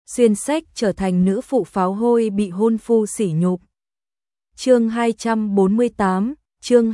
xuyên sách trở thành nữ phụ pháo hôi bị hôn phu sỉ nhục. Chương 248, chương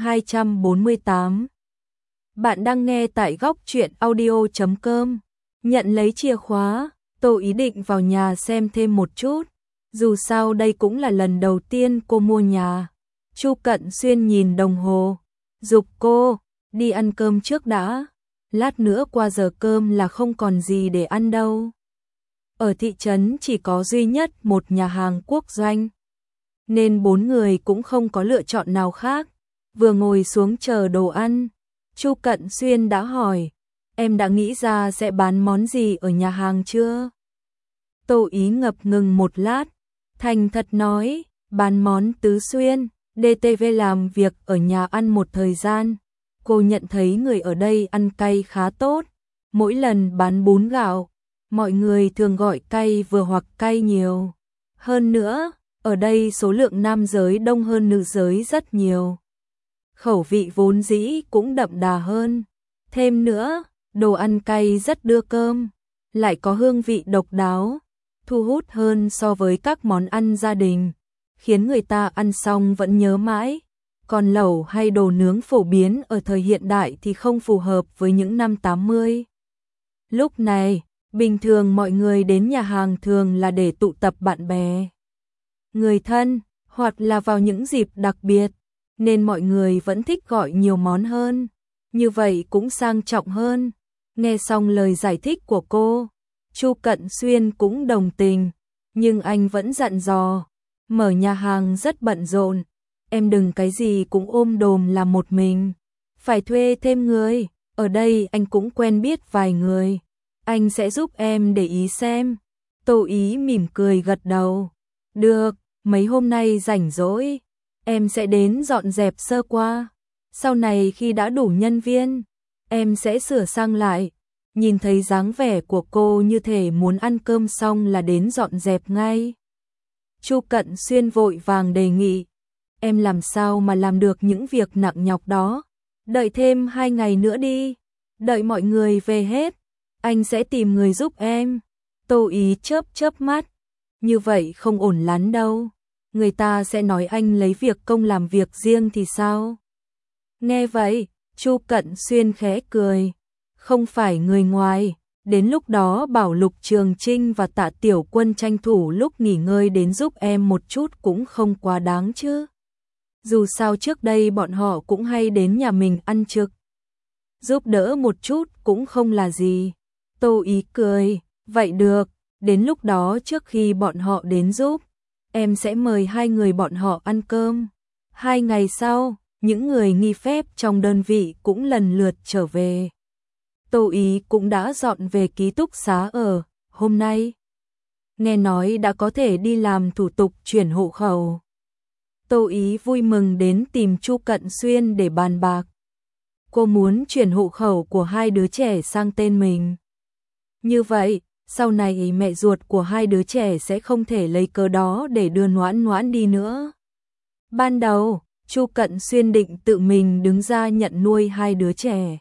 248. Bạn đang nghe tại góc truyện audio.com. Nhận lấy chìa khóa, Tô ý định vào nhà xem thêm một chút. Dù sao đây cũng là lần đầu tiên cô mua nhà. Chu Cận Xuyên nhìn đồng hồ, giục cô, đi ăn cơm trước đã. Lát nữa qua giờ cơm là không còn gì để ăn đâu. Ở thị trấn chỉ có duy nhất một nhà hàng quốc doanh, nên 4 người cũng không có lựa chọn nào khác. Vừa ngồi xuống chờ đồ ăn, Chu Cận Xuyên đã hỏi, em đã nghĩ ra sẽ bán món gì ở nhà hàng chưa? Tô ý ngập ngừng một lát, thành thật nói, bán món tứ xuyên. DTV làm việc ở nhà ăn một thời gian, cô nhận thấy người ở đây ăn cay khá tốt. Mỗi lần bán bún gạo, mọi người thường gọi cay vừa hoặc cay nhiều. Hơn nữa, ở đây số lượng nam giới đông hơn nữ giới rất nhiều. Khẩu vị vốn dĩ cũng đậm đà hơn. Thêm nữa, đồ ăn cay rất đưa cơm, lại có hương vị độc đáo, thu hút hơn so với các món ăn gia đình, khiến người ta ăn xong vẫn nhớ mãi. Còn lẩu hay đồ nướng phổ biến ở thời hiện đại thì không phù hợp với những năm 80. Lúc này, bình thường mọi người đến nhà hàng thường là để tụ tập bạn bè, người thân, hoặc là vào những dịp đặc biệt, nên mọi người vẫn thích gọi nhiều món hơn. Như vậy cũng sang trọng hơn. Nghe xong lời giải thích của cô, Chu Cận Xuyên cũng đồng tình, nhưng anh vẫn dặn dò, mở nhà hàng rất bận rộn, em đừng cái gì cũng ôm đồm làm một mình, phải thuê thêm người, ở đây anh cũng quen biết vài người, anh sẽ giúp em để ý xem. Tô ý mỉm cười gật đầu, được, mấy hôm nay rảnh rỗi, em sẽ đến dọn dẹp sơ qua, sau này khi đã đủ nhân viên, em sẽ sửa sang lại. Nhìn thấy dáng vẻ của cô như thể muốn ăn cơm xong là đến dọn dẹp ngay. Chu Cận Xuyên vội vàng đề nghị, em làm sao mà làm được những việc nặng nhọc đó, đợi thêm 2 ngày nữa đi, đợi mọi người về hết, anh sẽ tìm người giúp em. Tô ý chớp chớp mắt, như vậy không ổn lắm đâu, người ta sẽ nói anh lấy việc công làm việc riêng thì sao? Nghe vậy, Chu Cận Xuyên khẽ cười, không phải người ngoài, đến lúc đó bảo Lục Trường Trinh và Tạ Tiểu Quân tranh thủ lúc nghỉ ngơi đến giúp em một chút cũng không quá đáng chứ. Dù sao trước đây bọn họ cũng hay đến nhà mình ăn trực, giúp đỡ một chút cũng không là gì. Tô ý cười, vậy được, đến lúc đó trước khi bọn họ đến giúp, em sẽ mời 2 người bọn họ ăn cơm. 2 ngày sau, những người nghỉ phép trong đơn vị cũng lần lượt trở về. Tô ý cũng đã dọn về ký túc xá ở hôm nay. Nghe nói đã có thể đi làm thủ tục chuyển hộ khẩu. Tô ý vui mừng đến tìm Chu Cận Xuyên để bàn bạc. Cô muốn chuyển hộ khẩu của 2 đứa trẻ sang tên mình. Như vậy, sau này mẹ ruột của 2 đứa trẻ sẽ không thể lấy cớ đó để đưa Noãn Noãn đi nữa. Ban đầu, Chu Cận Xuyên định tự mình đứng ra nhận nuôi 2 đứa trẻ.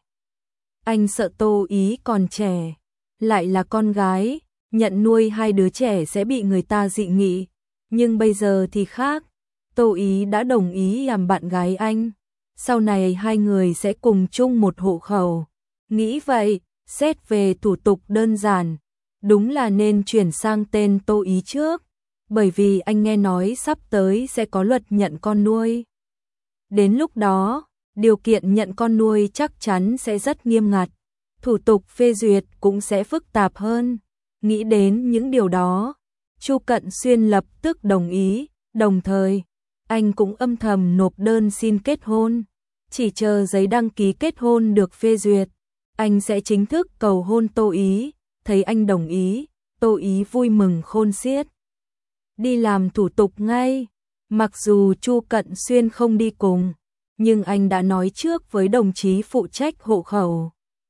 Anh sợ Tô ý còn trẻ, lại là con gái, nhận nuôi 2 đứa trẻ sẽ bị người ta dị nghị. Nhưng bây giờ thì khác, Tô ý đã đồng ý làm bạn gái anh. Sau này 2 người sẽ cùng chung một hộ khẩu. Nghĩ vậy, xét về thủ tục đơn giản, đúng là nên chuyển sang tên Tô ý trước. Bởi vì anh nghe nói sắp tới sẽ có luật nhận con nuôi. Đến lúc đó, điều kiện nhận con nuôi chắc chắn sẽ rất nghiêm ngặt, thủ tục phê duyệt cũng sẽ phức tạp hơn. Nghĩ đến những điều đó, Chu Cận Xuyên lập tức đồng ý, đồng thời, anh cũng âm thầm nộp đơn xin kết hôn. Chỉ chờ giấy đăng ký kết hôn được phê duyệt, anh sẽ chính thức cầu hôn Tô ý. Thấy anh đồng ý, Tô ý vui mừng khôn xiết. Đi làm thủ tục ngay, mặc dù Chu Cận Xuyên không đi cùng, nhưng anh đã nói trước với đồng chí phụ trách hộ khẩu.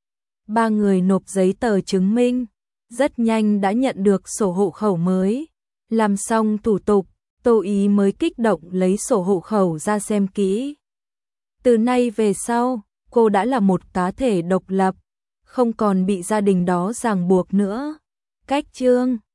3 người nộp giấy tờ chứng minh, rất nhanh đã nhận được sổ hộ khẩu mới. Làm xong thủ tục, Tô ý mới kích động lấy sổ hộ khẩu ra xem kỹ. Từ nay về sau, cô đã là một cá thể độc lập, không còn bị gia đình đó ràng buộc nữa. Cách chương